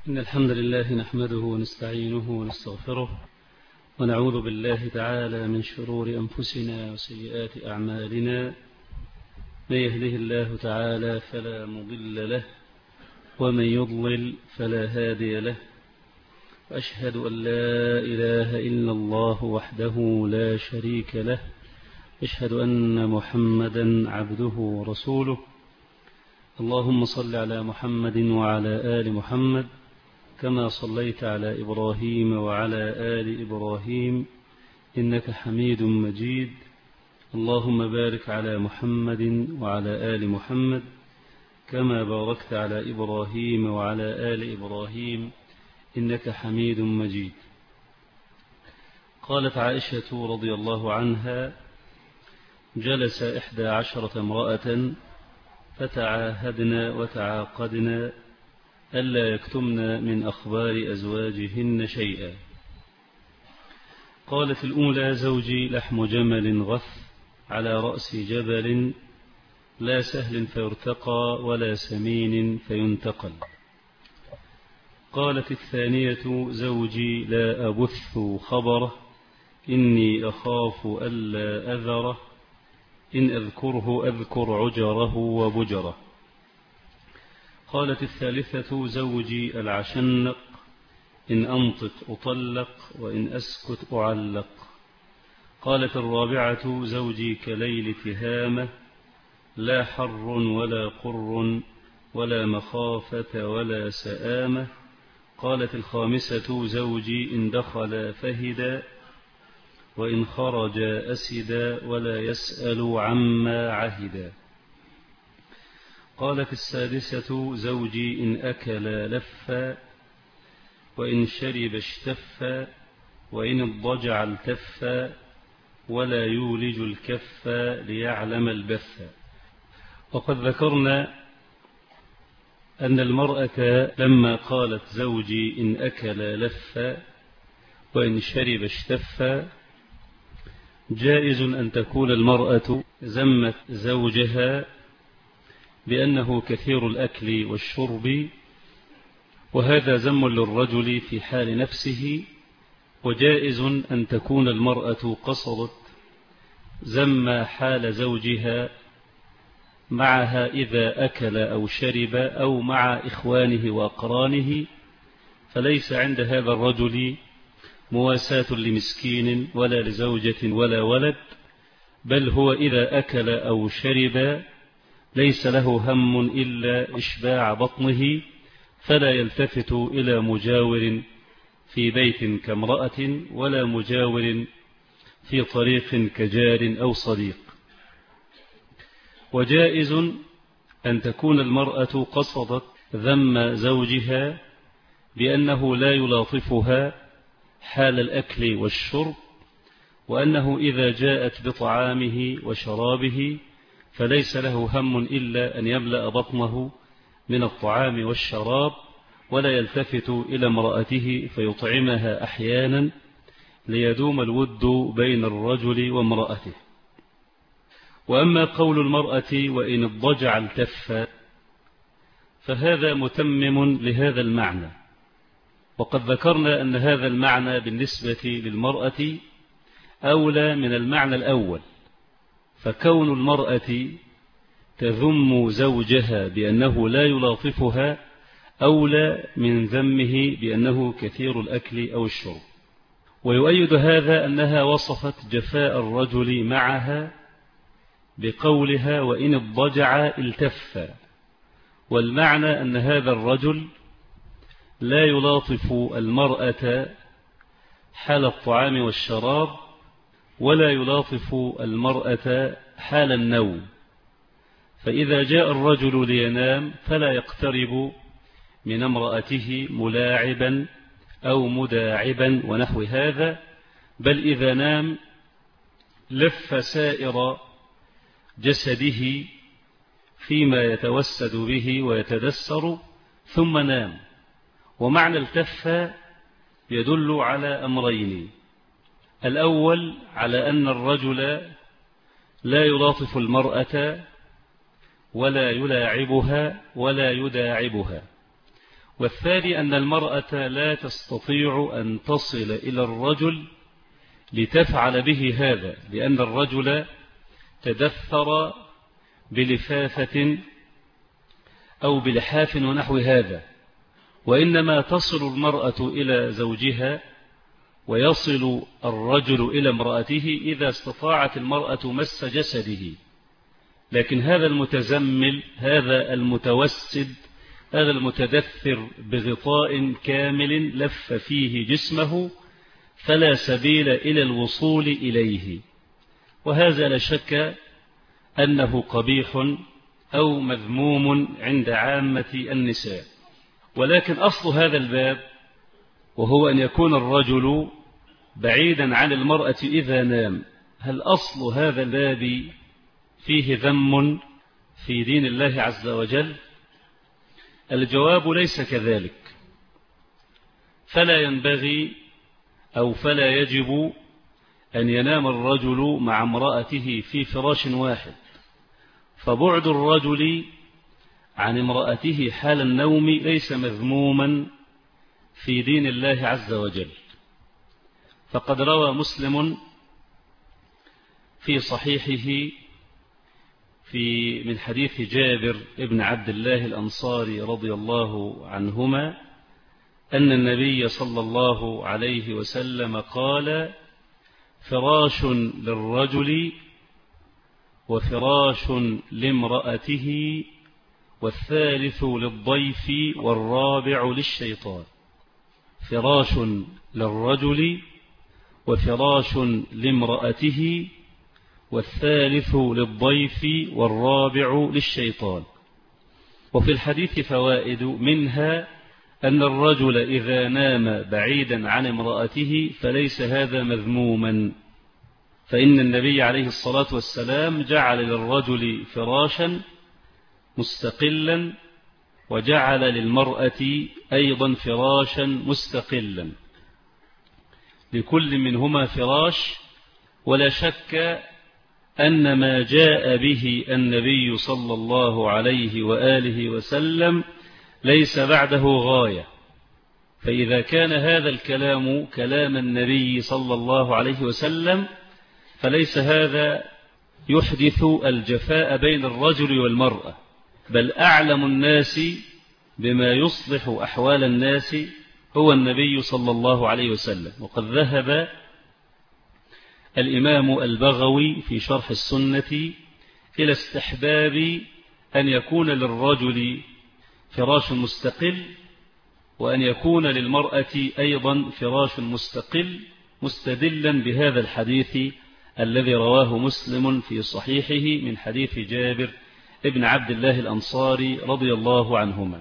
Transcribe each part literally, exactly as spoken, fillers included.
إن الحمد لله نحمده ونستعينه ونستغفره ونعوذ بالله تعالى من شرور أنفسنا وسيئات أعمالنا. من يهده الله تعالى فلا مضل له ومن يضلل فلا هادي له. أشهد أن لا إله إلا الله وحده لا شريك له. أشهد أن محمدا عبده ورسوله. اللهم صل على محمد وعلى آل محمد كما صليت على إبراهيم وعلى آل إبراهيم إنك حميد مجيد. اللهم بارك على محمد وعلى آل محمد كما باركت على إبراهيم وعلى آل إبراهيم إنك حميد مجيد. قالت عائشة رضي الله عنها: جلس إحدى عشرة امرأة فتعاهدنا وتعاقدنا ألا يكتمن من أخبار أزواجهن شيئا. قالت الأولى: زوجي لحم جمل غث على رأس جبل، لا سهل فيرتقى ولا سمين فينتقل. قالت الثانية: زوجي لا أبث خبره، إني أخاف ألا أذره، إن أذكره أذكر عجره وبجره. قالت الثالثة: زوجي العشنق، إن أنطق أطلق وإن أسكت أعلق. قالت الرابعة: زوجي كليل تهامة، لا حر ولا قر ولا مخافة ولا سآمة. قالت الخامسة: زوجي إن دخل فهدا وإن خرج أسدا ولا يسأل عما عهدا. قالت السادسة: زوجي إن أكل لفا وإن شرب اشتفا وإن اضطجع التفا ولا يولج الكف ليعلم البث. وقد ذكرنا أن المرأة لما قالت زوجي إن أكل لفا وإن شرب اشتفا، جائز أن تكون المرأة ذمت زوجها بأنه كثير الأكل والشرب، وهذا ذم للرجل في حال نفسه. وجائز أن تكون المرأة قصدت ذم حال زوجها معها إذا أكل أو شرب أو مع إخوانه وأقرانه، فليس عند هذا الرجل مواساة لمسكين ولا لزوجة ولا ولد، بل هو إذا أكل أو شرب ليس له هم إلا إشباع بطنه، فلا يلتفت إلى مجاور في بيت كامرأة ولا مجاور في طريق كجار أو صديق. وجائز أن تكون المرأة قصدت ذم زوجها بأنه لا يلاطفها حال الأكل والشرب، وأنه إذا جاءت بطعامه وشرابه فليس له هم إلا أن يملأ بطنه من الطعام والشراب، ولا يلتفت إلى امرأته فيطعمها أحيانا ليدوم الود بين الرجل وامرأته. وأما قول المرأة وإن اضطجع التف، فهذا متمم لهذا المعنى. وقد ذكرنا أن هذا المعنى بالنسبة للمرأة أولى من المعنى الأول، فكون المرأة تذم زوجها بأنه لا يلاطفها أولى من ذمه بأنه كثير الأكل أو الشرب. ويؤيد هذا أنها وصفت جفاء الرجل معها بقولها وإن اضطجع التف، والمعنى أن هذا الرجل لا يلاطف المرأة حال الطعام والشراب، ولا يلاطف المرأة حال النوم. فإذا جاء الرجل لينام فلا يقترب من امرأته ملاعبا أو مداعبا ونحو هذا، بل إذا نام لف سائر جسده فيما يتوسد به ويتدسر ثم نام. ومعنى التف يدل على أمرين: الأول على أن الرجل لا يلاطف المرأة ولا يلاعبها ولا يداعبها، والثاني أن المرأة لا تستطيع أن تصل إلى الرجل لتفعل به هذا، لأن الرجل تدثر بلفافة أو بلحاف ونحو هذا، وإنما تصل المرأة إلى زوجها ويصل الرجل إلى امرأته إذا استطاعت المرأة مس جسده. لكن هذا المتزمل، هذا المتوسد، هذا المتدثر بغطاء كامل لف فيه جسمه فلا سبيل إلى الوصول إليه، وهذا لا شك أنه قبيح أو مذموم عند عامة النساء. ولكن أصل هذا الباب وهو أن يكون الرجل بعيدا عن المرأة إذا نام، هل أصل هذا الباب فيه ذم في دين الله عز وجل؟ الجواب ليس كذلك، فلا ينبغي أو فلا يجب أن ينام الرجل مع امرأته في فراش واحد، فبعد الرجل عن امرأته حال النوم ليس مذموما في دين الله عز وجل. فقد روى مسلم في صحيحه في من حديث جابر ابن عبد الله الأنصاري رضي الله عنهما أن النبي صلى الله عليه وسلم قال: فراش للرجل وفراش لامرأته والثالث للضيف والرابع للشيطان. فراش للرجل وفراش لامرأته والثالث للضيف والرابع للشيطان. وفي الحديث فوائد، منها أن الرجل إذا نام بعيدا عن امرأته فليس هذا مذموما، فإن النبي عليه الصلاة والسلام جعل للرجل فراشا مستقلا وجعل للمرأة أيضا فراشا مستقلا، لكل منهما فراش. ولا شك أن ما جاء به النبي صلى الله عليه وآله وسلم ليس بعده غاية، فإذا كان هذا الكلام كلام النبي صلى الله عليه وسلم فليس هذا يحدث الجفاء بين الرجل والمرأة، بل أعلم الناس بما يصلح أحوال الناس هو النبي صلى الله عليه وسلم. وقد ذهب الإمام البغوي في شرح السنة إلى استحباب أن يكون للرجل فراش مستقل وأن يكون للمرأة أيضا فراش مستقل، مستدلا بهذا الحديث الذي رواه مسلم في صحيحه من حديث جابر ابن عبد الله الأنصاري رضي الله عنهما.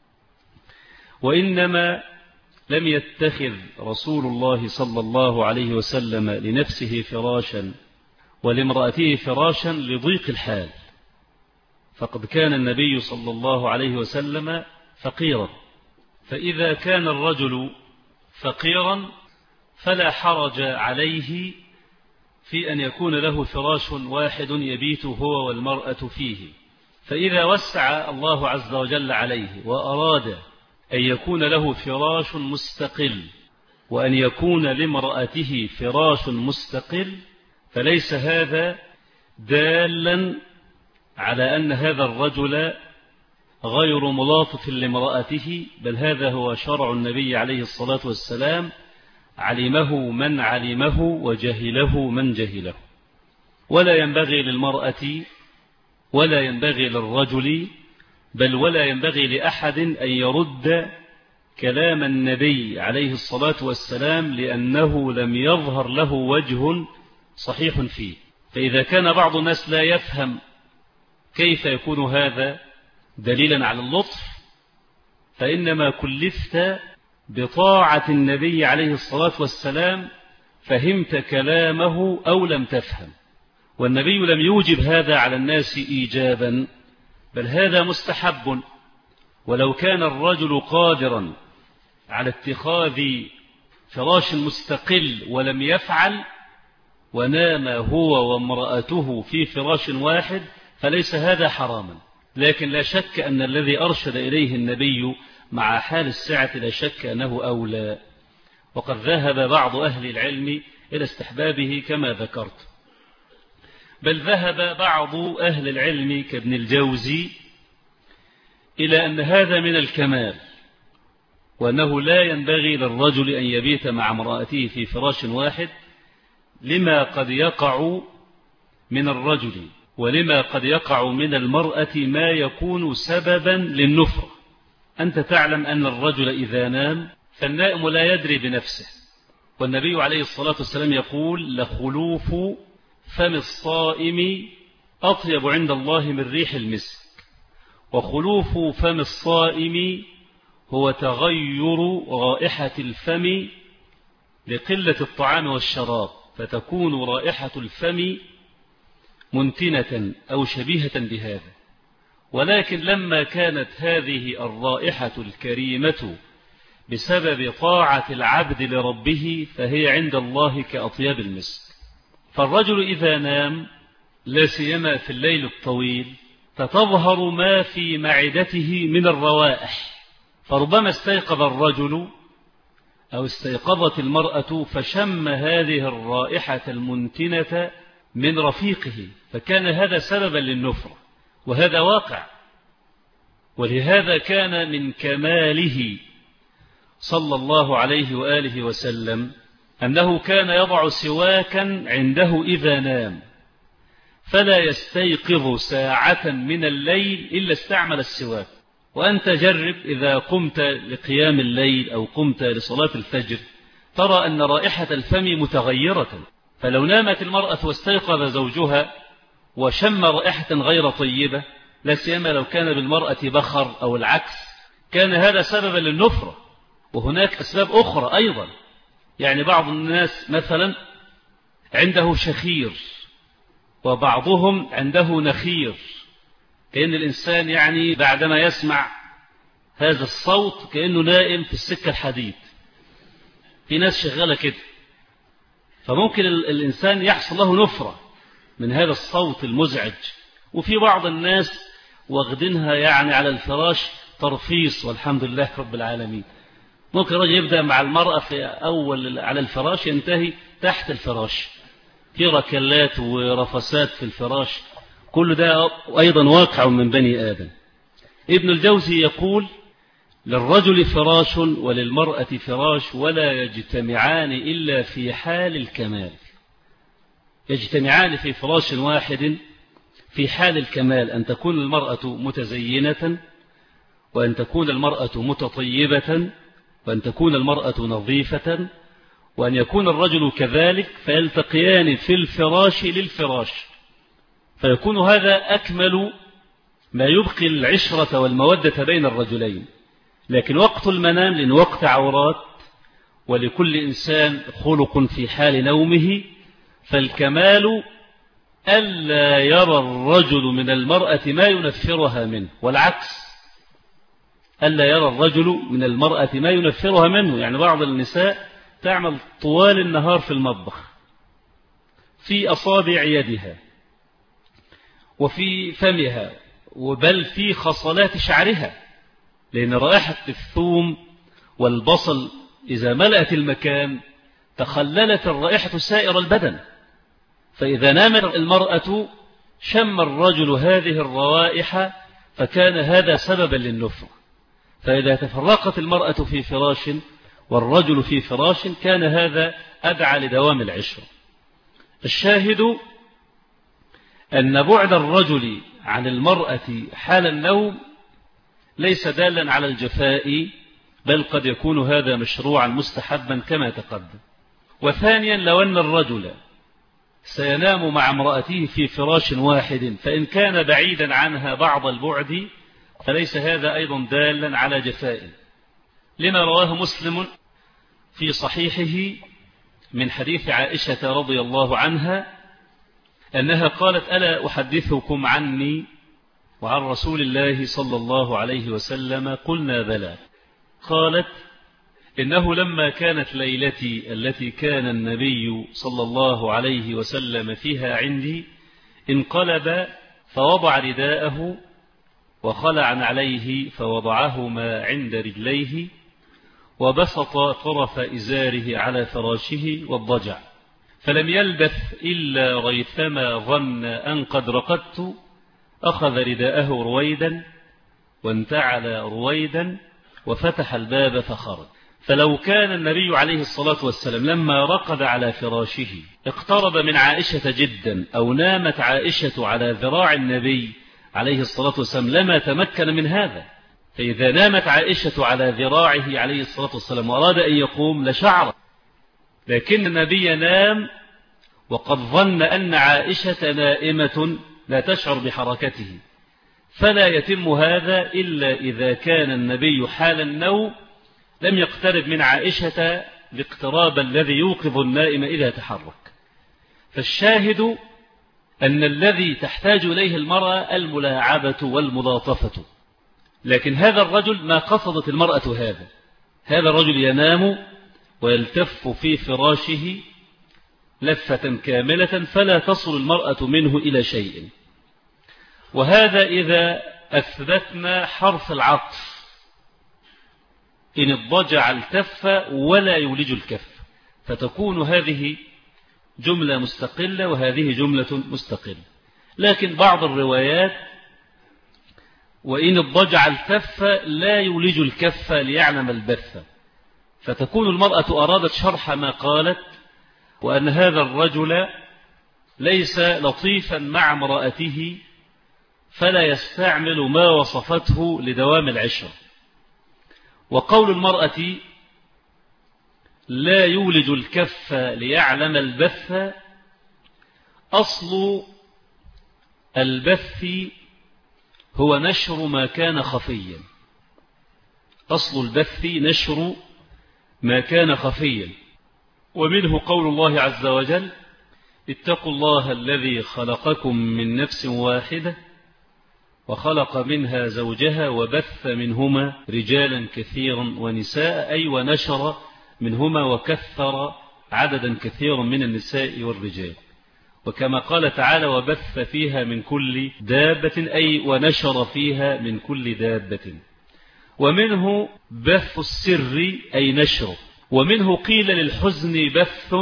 وإنما لم يتخذ رسول الله صلى الله عليه وسلم لنفسه فراشا ولامرأته فراشا لضيق الحال، فقد كان النبي صلى الله عليه وسلم فقيرا، فإذا كان الرجل فقيرا فلا حرج عليه في أن يكون له فراش واحد يبيت هو والمرأة فيه. فإذا وسع الله عز وجل عليه وأراد أن يكون له فراش مستقل وأن يكون لامرأته فراش مستقل، فليس هذا دالا على أن هذا الرجل غير ملاطف لامرأته، بل هذا هو شرع النبي عليه الصلاة والسلام، علمه من علمه وجهله من جهله. ولا ينبغي للمرأة ولا ينبغي للرجل بل ولا ينبغي لأحد أن يرد كلام النبي عليه الصلاة والسلام، لأنه لم يظهر له وجه صحيح فيه. فإذا كان بعض الناس لا يفهم كيف يكون هذا دليلا على اللطف، فإنما كلفت بطاعة النبي عليه الصلاة والسلام فهمت كلامه أو لم تفهم، والنبي لم يوجب هذا على الناس إيجابا، بل هذا مستحب. ولو كان الرجل قادرا على اتخاذ فراش مستقل ولم يفعل ونام هو وامرأته في فراش واحد فليس هذا حراما، لكن لا شك أن الذي أرشد إليه النبي مع حال السعة لا شك أنه أولى، وقد ذهب بعض أهل العلم إلى استحبابه كما ذكرت، بل ذهب بعض أهل العلم كابن الجوزي إلى أن هذا من الكمال، وأنه لا ينبغي للرجل أن يبيت مع امرأته في فراش واحد لما قد يقع من الرجل ولما قد يقع من المرأة ما يكون سببا للنفرة. أنت تعلم أن الرجل إذا نام فالنائم لا يدري بنفسه، والنبي عليه الصلاة والسلام يقول: لخلوف فم الصائم أطيب عند الله من ريح المسك. وخلوف فم الصائم هو تغير رائحة الفم لقلة الطعام والشراب، فتكون رائحة الفم منتنة أو شبيهة بهذا. ولكن لما كانت هذه الرائحة الكريمة بسبب طاعة العبد لربه فهي عند الله كأطياب المسك. فالرجل إذا نام لا سيما في الليل الطويل فتظهر ما في معدته من الروائح، فربما استيقظ الرجل أو استيقظت المرأة فشم هذه الرائحة المنتنة من رفيقه، فكان هذا سببا للنفرة، وهذا واقع. ولهذا كان من كماله صلى الله عليه وآله وسلم أنه كان يضع سواكا عنده إذا نام، فلا يستيقظ ساعة من الليل إلا استعمل السواك. وأنت جرب إذا قمت لقيام الليل أو قمت لصلاة الفجر ترى أن رائحة الفم متغيرة، فلو نامت المرأة واستيقظ زوجها وشم رائحة غير طيبة، لا سيما لو كان بالمرأة بخر أو العكس، كان هذا سببا للنفرة. وهناك أسباب أخرى أيضا، يعني بعض الناس مثلا عنده شخير وبعضهم عنده نخير، كأن الإنسان يعني بعدما يسمع هذا الصوت كأنه نائم في السكة الحديد. في ناس شغالة كده، فممكن الإنسان يحصل له نفرة من هذا الصوت المزعج. وفي بعض الناس واخدينها يعني على الفراش ترفيص، والحمد لله رب العالمين. ممكن رجل يبدأ مع المرأة في أول على الفراش ينتهي تحت الفراش، في ركلات ورفسات في الفراش، كل ده أيضا واقع من بني آدم. ابن الجوزي يقول: للرجل فراش وللمرأة فراش ولا يجتمعان إلا في حال الكمال. يجتمعان في فراش واحد في حال الكمال، أن تكون المرأة متزينة، وأن تكون المرأة متطيبة، وأن تكون المرأة نظيفة، وأن يكون الرجل كذلك، فيلتقيان في الفراش للفراش، فيكون هذا أكمل ما يبقي العشرة والمودة بين الرجلين. لكن وقت المنام لأن وقت عورات، ولكل إنسان خلق في حال نومه، فالكمال ألا يرى الرجل من المرأة ما ينفرها منه، والعكس ألا يرى الرجل من المرأة ما ينفرها منه. يعني بعض النساء تعمل طوال النهار في المطبخ، في أصابع يدها وفي فمها، وبل في خصلات شعرها، لأن رائحة الثوم والبصل إذا ملأت المكان تخللت الرائحة سائر البدن. فإذا نامت المرأة شم الرجل هذه الروائح، فكان هذا سببا للنفرة. فإذا تفرقت المرأة في فراش والرجل في فراش كان هذا أدعى لدوام العشرة. الشاهد أن بعد الرجل عن المرأة حال النوم ليس دالا على الجفاء، بل قد يكون هذا مشروعا مستحبا كما تقدم. وثانيا، لو أن الرجل سينام مع امرأته في فراش واحد فإن كان بعيدا عنها بعض البعد فليس هذا أيضا دالا على جفاء، لما رواه مسلم في صحيحه من حديث عائشة رضي الله عنها أنها قالت: ألا أحدثكم عني وعن رسول الله صلى الله عليه وسلم؟ قلنا: بلى. قالت: إنه لما كانت ليلتي التي كان النبي صلى الله عليه وسلم فيها عندي انقلب فوضع رداءه وخلع عليه فوضعهما عند رجليه وبسط طرف إزاره على فراشه واضطجع، فلم يلبث إلا ريثما ظن أن قد رقدت أخذ رداءه رويدا وانتعل رويدا وفتح الباب فخرج. فلو كان النبي عليه الصلاة والسلام لما رقد على فراشه اقترب من عائشة جدا أو نامت عائشة على ذراع النبي عليه الصلاة والسلام لما تمكن من هذا. فإذا نامت عائشة على ذراعه عليه الصلاة والسلام وأراد أن يقوم لشعر، لكن النبي نام وقد ظن أن عائشة نائمة لا تشعر بحركته، فلا يتم هذا إلا إذا كان النبي حال النوم لم يقترب من عائشة باقتراب الذي يوقظ النائم إذا تحرك. فالشاهد أن الذي تحتاج إليه المرأة الملاعبة والملاطفة، لكن هذا الرجل ما قصدت المرأة هذا. هذا الرجل ينام ويلتف في فراشه لفة كاملة فلا تصل المرأة منه إلى شيء. وهذا إذا أثبتنا حرف العطف، إن الضجع التف ولا يولج الكف، فتكون هذه جملة مستقلة وهذه جملة مستقلة. لكن بعض الروايات وإن الضجع التف لا يولج الكف ليعلم البث، فتكون المرأة أرادت شرح ما قالت، وأن هذا الرجل ليس لطيفا مع امرأته فلا يستعمل ما وصفته لدوام العشرة. وقول المرأة لا يولج الكف ليعلم البث، أصل البث هو نشر ما كان خفيا. أصل البث نشر ما كان خفيا، ومنه قول الله عز وجل اتقوا الله الذي خلقكم من نفس واحدة وخلق منها زوجها وبث منهما رجالا كثيرا ونساء، أي ونشر منهما وكثر عددا كثيرا من النساء والرجال. وكما قال تعالى وبث فيها من كل دابة، أي ونشر فيها من كل دابة. ومنه بث السر أي نشره. ومنه قيل للحزن بث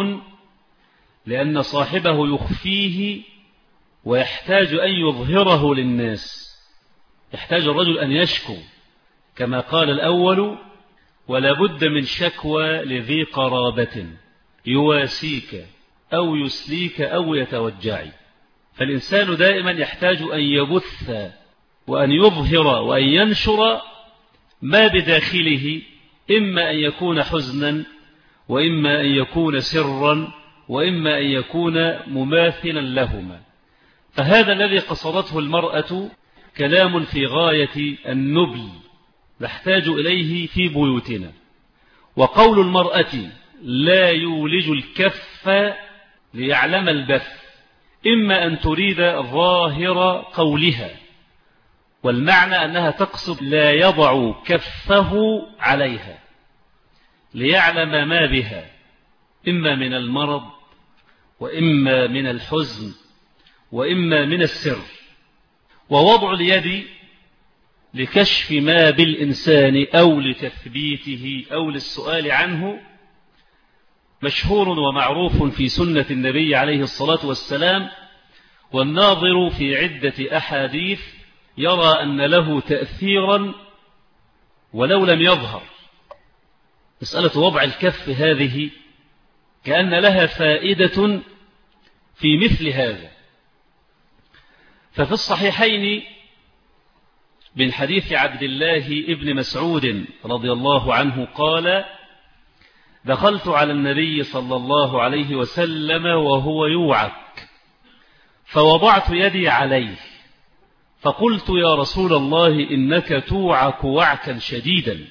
لأن صاحبه يخفيه ويحتاج أن يظهره للناس، يحتاج الرجل أن يشكو، كما قال الأول ولا بد من شكوى لذي قرابة يواسيك أو يسليك أو يتوجعي. فالإنسان دائما يحتاج أن يبث وأن يظهر وأن ينشر ما بداخله، إما أن يكون حزنا وإما أن يكون سرا وإما أن يكون مماثلا لهما. فهذا الذي قصدته المرأة كلام في غاية النبل نحتاج إليه في بيوتنا. وقول المرأة لا يولج الكف ليعلم البث، إما أن تريد ظاهر قولها، والمعنى أنها تقصد لا يضع كفه عليها ليعلم ما بها، إما من المرض وإما من الحزن وإما من السر. ووضع اليد لكشف ما بالإنسان أو لتثبيته أو للسؤال عنه مشهور ومعروف في سنة النبي عليه الصلاة والسلام، والناظر في عدة أحاديث يرى أن له تأثيرا ولو لم يظهر. مسألة وضع الكف هذه كأن لها فائدة في مثل هذا. ففي الصحيحين من حديث عبد الله ابن مسعود رضي الله عنه قال دخلت على النبي صلى الله عليه وسلم وهو يوعك فوضعت يدي عليه فقلت يا رسول الله إنك توعك وعكا شديدا.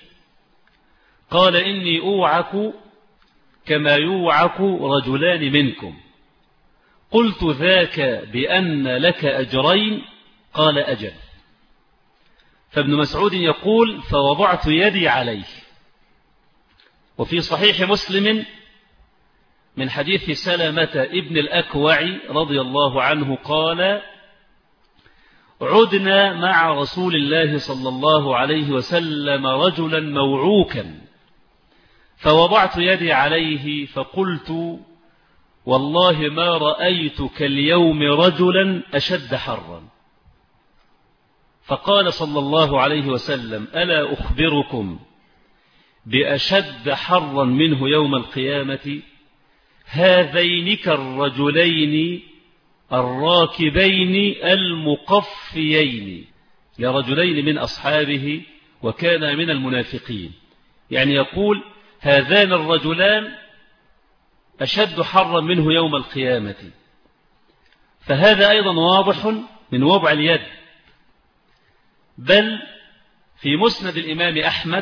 قال إني أوعك كما يوعك رجلان منكم. قلت ذاك بأن لك أجرين؟ قال أجل. فابن مسعود يقول فوضعت يدي عليه. وفي صحيح مسلم من حديث سلمة ابن الأكوع رضي الله عنه قال عدنا مع رسول الله صلى الله عليه وسلم رجلا موعوكا، فوضعت يدي عليه فقلت والله ما رأيت كاليوم رجلا أشد حرا. فقال صلى الله عليه وسلم ألا أخبركم بأشد حرا منه يوم القيامة؟ هذين كالرجلين الراكبين المقفيين، لرجلين من أصحابه وكان من المنافقين. يعني يقول هذان الرجلان أشد حرا منه يوم القيامة. فهذا أيضا واضح من وضع اليد. بل في مسند الإمام أحمد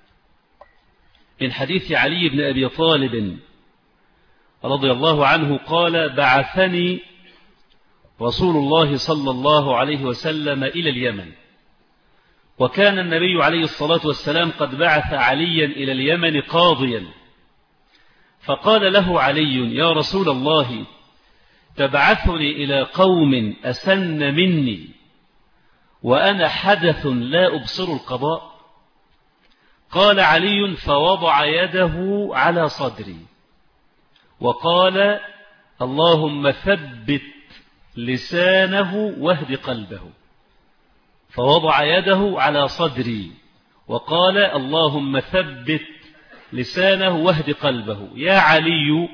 من حديث علي بن أبي طالب رضي الله عنه قال بعثني رسول الله صلى الله عليه وسلم إلى اليمن، وكان النبي عليه الصلاة والسلام قد بعث عليا إلى اليمن قاضيا، فقال له علي يا رسول الله تبعثني إلى قوم أسن مني وأنا حدث لا أبصر القضاء؟ قال علي فوضع يده على صدري وقال اللهم ثبت لسانه واهد قلبه. فوضع يده على صدري وقال اللهم ثبت لسانه واهد قلبه. يا علي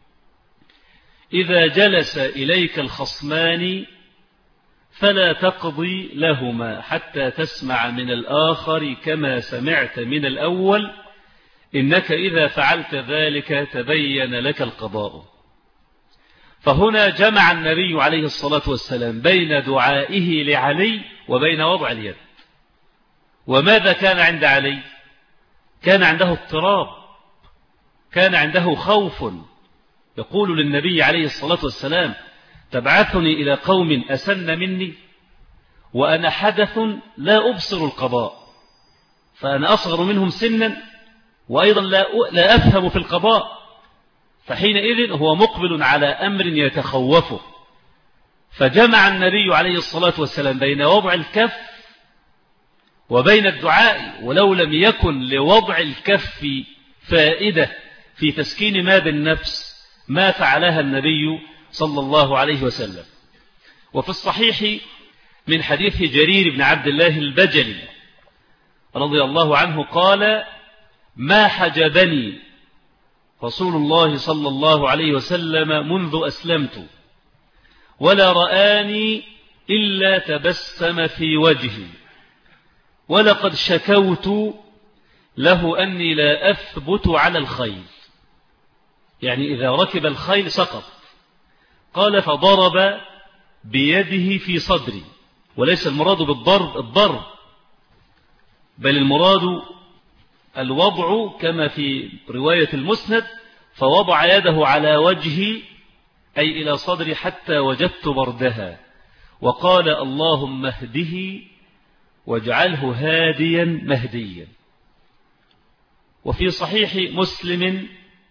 إذا جلس إليك الخصمان فلا تقضي لهما حتى تسمع من الآخر كما سمعت من الأول، إنك إذا فعلت ذلك تبين لك القضاء. فهنا جمع النبي عليه الصلاة والسلام بين دعائه لعلي وبين وضع اليد. وماذا كان عند علي؟ كان عنده اضطراب، كان عنده خوف، يقول للنبي عليه الصلاة والسلام تبعثني إلى قوم أسن مني وأنا حدث لا أبصر القضاء، فأنا أصغر منهم سنا وأيضا لا لا أفهم في القضاء. فحينئذ هو مقبل على أمر يتخوفه. فجمع النبي عليه الصلاة والسلام بين وضع الكف وبين الدعاء، ولو لم يكن لوضع الكف فائدة في تسكين ما بالنفس ما فعلها النبي صلى الله عليه وسلم. وفي الصحيح من حديث جرير بن عبد الله البجلي رضي الله عنه قال ما حجبني رسول الله صلى الله عليه وسلم منذ أسلمت ولا رآني إلا تبسم في وجهي، ولقد شكوت له أني لا أثبت على الخيل، يعني إذا ركب الخيل سقط. قال فضرب بيده في صدري، وليس المراد بالضرب الضرب، بل المراد الوضع كما في رواية المسند فوضع يده على وجهي أي إلى صدري حتى وجدت بردها، وقال اللهم اهده واجعله هاديا مهديا. وفي صحيح مسلم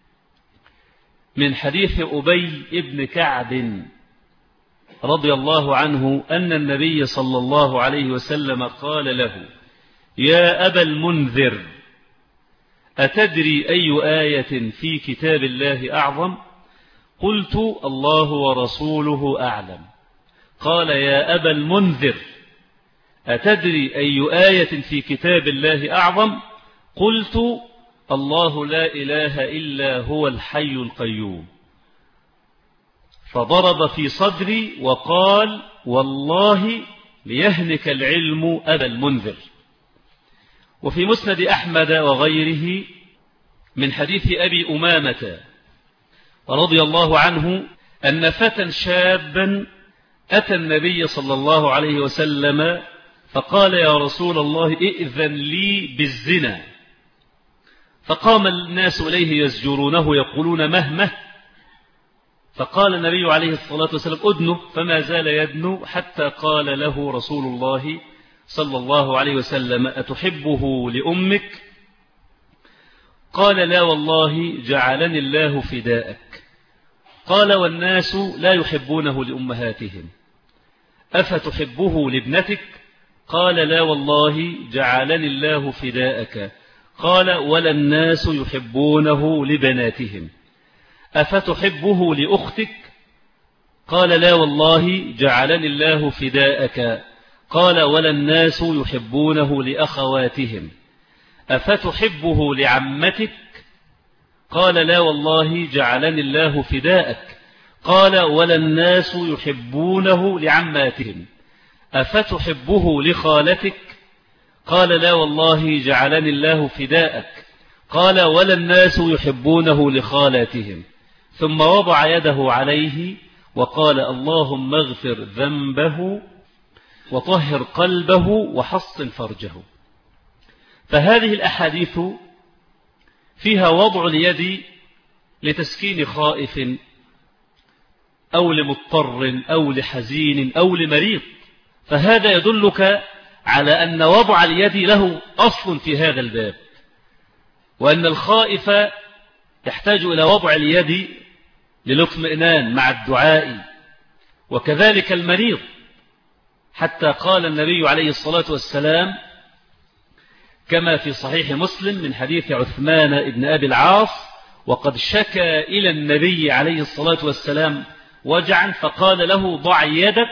من حديث أبي ابن كعب رضي الله عنه أن النبي صلى الله عليه وسلم قال له يا أبا المنذر أتدري أي آية في كتاب الله أعظم؟ قلت الله ورسوله أعلم. قال يا أبا المنذر أتدري أي آية في كتاب الله أعظم؟ قلت الله لا إله إلا هو الحي القيوم. فضرب في صدري وقال والله ليهنك العلم أبا المنذر. وفي مسند أحمد وغيره من حديث أبي أمامة رضي الله عنه أن فتى شابا أتى النبي صلى الله عليه وسلم فقال يا رسول الله ائذن لي بالزنا. فقام الناس إليه يزجرونه يقولون مهمه. فقال النبي عليه الصلاة والسلام أدنه، فما زال يدنو حتى قال له رسول الله صلى الله عليه وسلم أتحبه لأمك؟ قال لا والله جعلني الله فداءك. قال والناس لا يحبونه لأمهاتهم، أفتحبه لابنتك؟ قال لا والله جعلني الله فداءك. قال ولا الناس يحبونه لبناتهم. أفتحبه لأختك؟ قال لا والله جعلني الله فداءك. قال ولا الناس يحبونه لأخواتهم. أفتحبه لعمتك؟ قال لا والله جعلني الله فداءك. قال ولا الناس يحبونه لعماتهم. أفتحبه لخالتك؟ قال لا والله جعلني الله فداءك. قال ولا الناس يحبونه لخالاتهم. ثم وضع يده عليه وقال اللهم اغفر ذنبه وطهر قلبه وحصن فرجه. فهذه الأحاديث فيها وضع اليد لتسكين خائف أو لمضطر أو لحزين أو لمريض، فهذا يدلك على أن وضع اليد له أصل في هذا الباب، وأن الخائف يحتاج إلى وضع اليد للاطمئنان مع الدعاء، وكذلك المريض، حتى قال النبي عليه الصلاة والسلام كما في صحيح مسلم من حديث عثمان بن أبي العاص: وقد شكى إلى النبي عليه الصلاة والسلام وجعا فقال له ضع يدك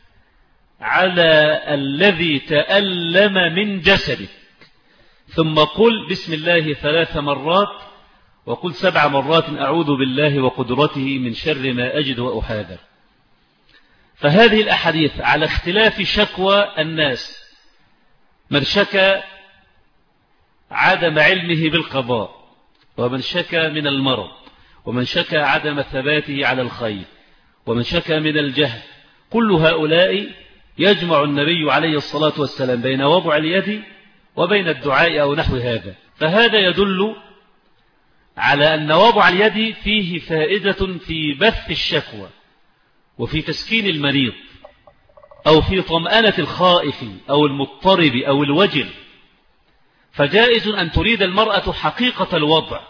على الذي تألم من جسدك، ثم قل بسم الله ثلاث مرات، وقل سبع مرات أعوذ بالله وقدرته من شر ما أجد وأحاذر. فهذه الأحاديث على اختلاف شكوى الناس، من شكى عدم علمه بالقضاء، ومن شكى من المرض، ومن شكى عدم ثباته على الخير، ومن شكى من الجهل، كل هؤلاء يجمع النبي عليه الصلاة والسلام بين وضع اليد وبين الدعاء أو نحو هذا. فهذا يدل على أن وضع اليد فيه فائدة في بث الشكوى وفي تسكين المريض أو في طمأنة الخائف أو المضطرب أو الوجل. فجائز أن تريد المرأة حقيقة الوضع،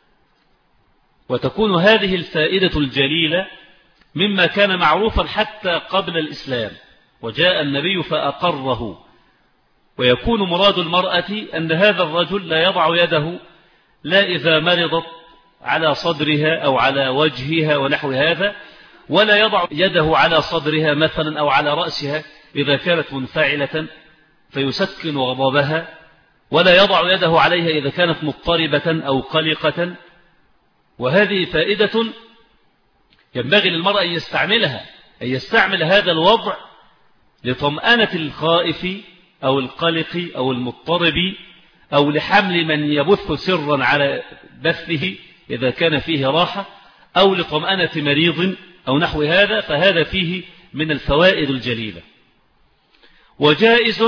وتكون هذه الفائدة الجليلة مما كان معروفا حتى قبل الإسلام، وجاء النبي فأقره. ويكون مراد المرأة أن هذا الرجل لا يضع يده لا إذا مرضت على صدرها أو على وجهها ونحو هذا، ولا يضع يده على صدرها مثلا أو على رأسها إذا كانت منفعلة فيسكن غضبها، ولا يضع يده عليها إذا كانت مضطربة أو قلقة. وهذه فائدة ينبغي للمرأة أن يستعملها، أن يستعمل هذا الوضع لطمأنة الخائف أو القلق أو المضطرب، أو لحمل من يبث سرا على بثه إذا كان فيه راحة، أو لطمأنة مريض أو نحو هذا. فهذا فيه من الفوائد الجليلة. وجائز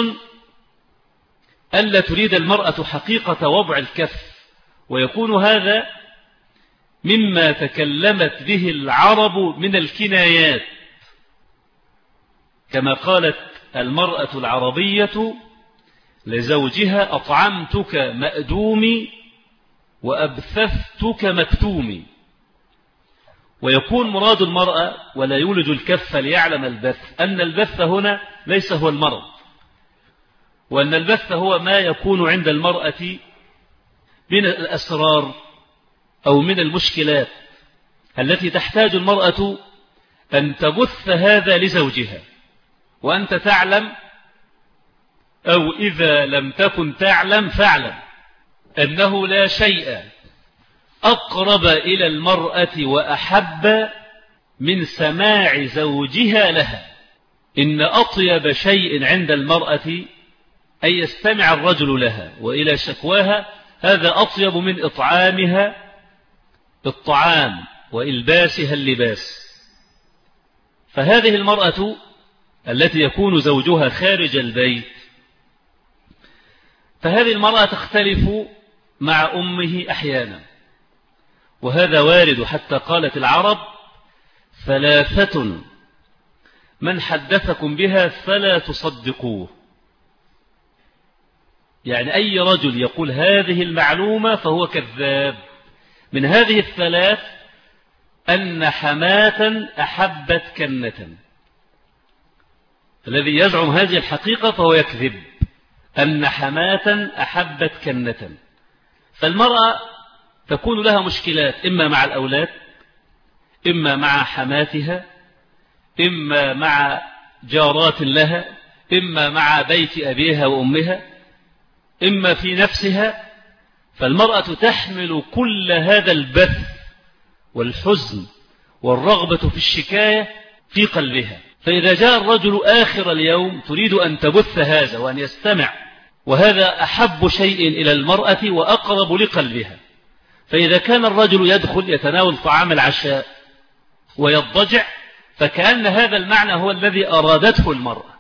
ألا تريد المرأة حقيقة وضع الكف، ويكون هذا مما تكلمت به العرب من الكنايات، كما قالت المرأة العربية لزوجها أطعمتك مأدومي وأبثثتك مكتومي. ويكون مراد المرأة ولا يولج الكف ليعلم البث أن البث هنا ليس هو المرض، وأن البث هو ما يكون عند المرأة من الأسرار أو من المشكلات التي تحتاج المرأة أن تبث هذا لزوجها. وأنت تعلم، أو إذا لم تكن تعلم فاعلم، أنه لا شيء أقرب إلى المرأة وأحب من سماع زوجها لها. إن أطيب شيء عند المرأة أن يستمع الرجل لها وإلى شكواها، هذا أطيب من إطعامها الطعام وإلباسها اللباس. فهذه المرأة التي يكون زوجها خارج البيت، فهذه المرأة تختلف مع أمه أحيانا، وهذا وارد، حتى قالت العرب ثلاثة من حدثكم بها فلا تصدقوه. يعني أي رجل يقول هذه المعلومة فهو كذاب. من هذه الثلاث أن حماة أحبت كنة، الذي يزعم هذه الحقيقة فهو يكذب، أن حماة أحبت كنة. فالمرأة تكون لها مشكلات، إما مع الأولاد، إما مع حماتها، إما مع جارات لها، إما مع بيت أبيها وأمها، إما في نفسها. فالمرأة تحمل كل هذا البث والحزن والرغبة في الشكاية في قلبها. فإذا جاء الرجل آخر اليوم تريد أن تبث هذا وأن يستمع، وهذا أحب شيء إلى المرأة وأقرب لقلبها. فإذا كان الرجل يدخل يتناول طعام العشاء ويضجع، فكأن هذا المعنى هو الذي أرادته المرأة،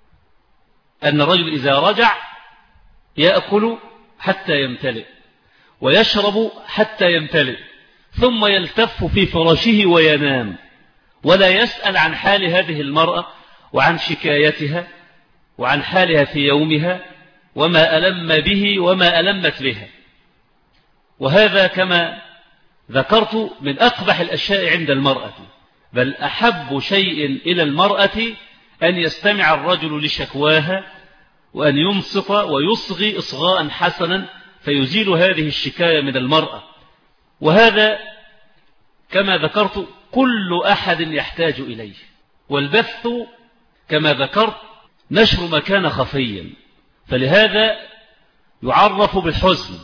أن الرجل إذا رجع يأكل حتى يمتلئ ويشرب حتى يمتلئ، ثم يلتف في فراشه وينام، ولا يسأل عن حال هذه المرأة وعن شكايتها وعن حالها في يومها وما ألم به وما ألمت بها. وهذا كما ذكرت من أقبح الأشياء عند المرأة، بل أحب شيء إلى المرأة أن يستمع الرجل لشكواها وأن ينصت ويصغي إصغاء حسنا فيزيل هذه الشكاية من المرأة. وهذا كما ذكرت كل أحد يحتاج إليه. والبث كما ذكرت نشر ما كان خفيا، فلهذا يعرف بالحزن،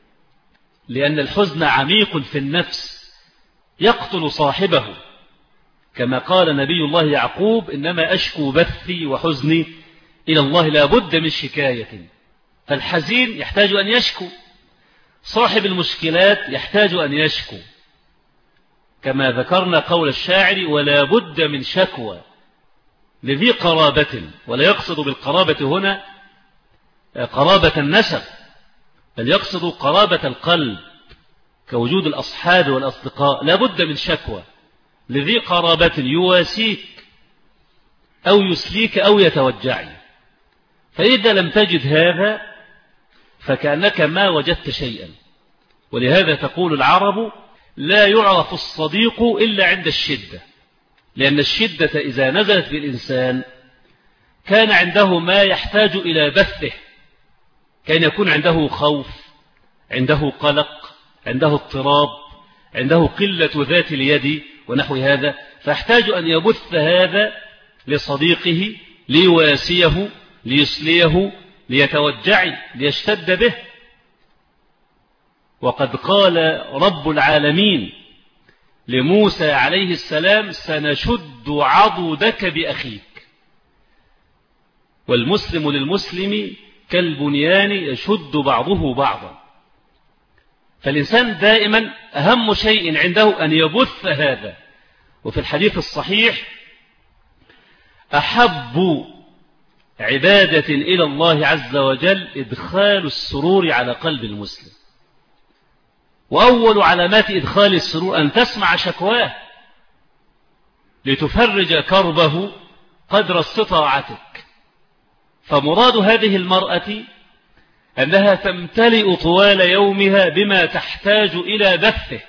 لأن الحزن عميق في النفس يقتل صاحبه، كما قال نبي الله يعقوب: إنما أشكو بثي وحزني إلى الله، لا بد من شكاية. فالحزين يحتاج أن يشكو، صاحب المشكلات يحتاج أن يشكو، كما ذكرنا قول الشاعر: ولا بد من شكوى لذي قرابة. ولا يقصد بالقرابة هنا قرابة النسب، بل يقصد قرابة القلب كوجود الأصحاب والأصدقاء. لا بد من شكوى لذي قرابة يواسيك أو يسليك أو يتوجعي. فإذا لم تجد هذا فكأنك ما وجدت شيئا. ولهذا تقول العرب: لا يعرف الصديق إلا عند الشدة، لأن الشدة إذا نزلت بالإنسان كان عنده ما يحتاج إلى بثه، كان يكون عنده خوف، عنده قلق، عنده اضطراب، عنده قلة ذات اليد ونحو هذا، فيحتاج أن يبث هذا لصديقه ليواسيه ليسليه ليتوجع ليشتد به. وقد قال رب العالمين لموسى عليه السلام: سنشد عضدك بأخيك. والمسلم للمسلم كالبنيان يشد بعضه بعضا. فالإنسان دائما أهم شيء عنده أن يبث هذا. وفي الحديث الصحيح: أحب عبادة إلى الله عز وجل إدخال السرور على قلب المسلم. وأول علامات إدخال السرور أن تسمع شكواه لتفرج كربه قدر استطاعتك. فمراد هذه المرأة أنها تمتلئ طوال يومها بما تحتاج إلى بثه،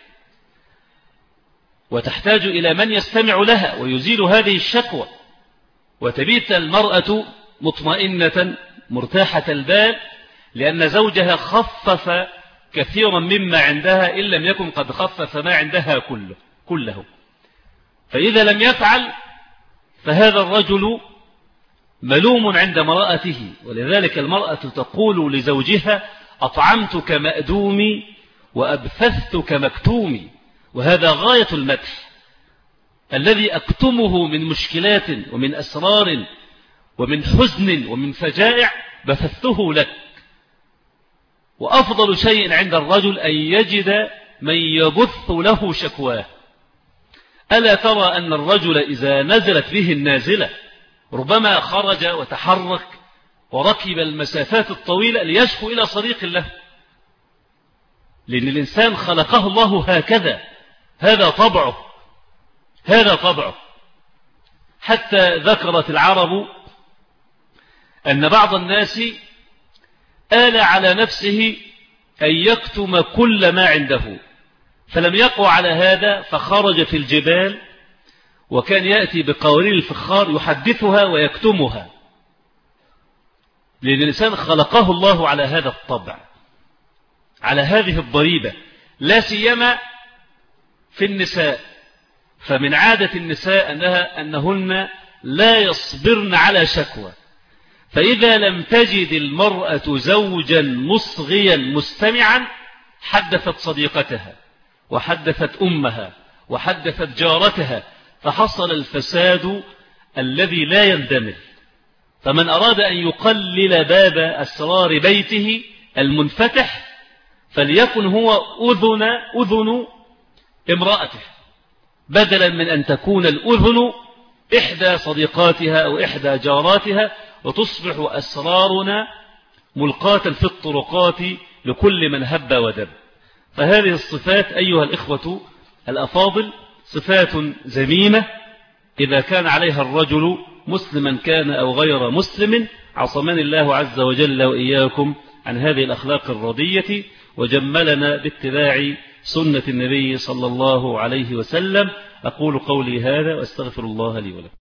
وتحتاج إلى من يستمع لها ويزيل هذه الشكوى، وتبيت المرأة مطمئنة مرتاحة البال، لأن زوجها خفف كثيرا مما عندها إن لم يكن قد خفف ما عندها كله كله. فإذا لم يفعل فهذا الرجل ملوم عند امرأته. ولذلك المرأة تقول لزوجها: أطعمتك مأدومي وأبثثتك مكتومي. وهذا غاية المدح. الذي أكتمه من مشكلات ومن أسرار ومن حزن ومن فجائع بثثته لك. وأفضل شيء عند الرجل أن يجد من يبث له شكواه. ألا ترى أن الرجل إذا نزلت به النازلة ربما خرج وتحرك وركب المسافات الطويلة ليشكو إلى صديق له، لأن الإنسان خلقه الله هكذا، هذا طبعه هذا طبعه. حتى ذكرت العرب أن بعض الناس آل على نفسه أن يكتم كل ما عنده، فلم يقع على هذا فخرج في الجبال وكان يأتي بقوارير الفخار يحدثها ويكتمها، لأن الإنسان خلقه الله على هذا الطبع، على هذه الضريبة، لا سيما في النساء. فمن عادة النساء أنها أنهن لا يصبرن على شكوى، فإذا لم تجد المرأة زوجا مصغيا مستمعا حدثت صديقتها وحدثت أمها وحدثت جارتها، فحصل الفساد الذي لا يندمل. فمن أراد أن يقلل باب أسرار بيته المنفتح فليكن هو أذن أذن امرأته، بدلا من أن تكون الأذن إحدى صديقاتها أو إحدى جاراتها، وتصبح أسرارنا ملقاة في الطرقات لكل من هب ودب. فهذه الصفات أيها الإخوة الأفاضل صفات ذميمة، إذا كان عليها الرجل مسلما كان أو غير مسلم. عصمني الله عز وجل وإياكم عن هذه الأخلاق الردية، وجملنا باتباع سنة النبي صلى الله عليه وسلم. أقول قولي هذا وأستغفر الله لي ولكم.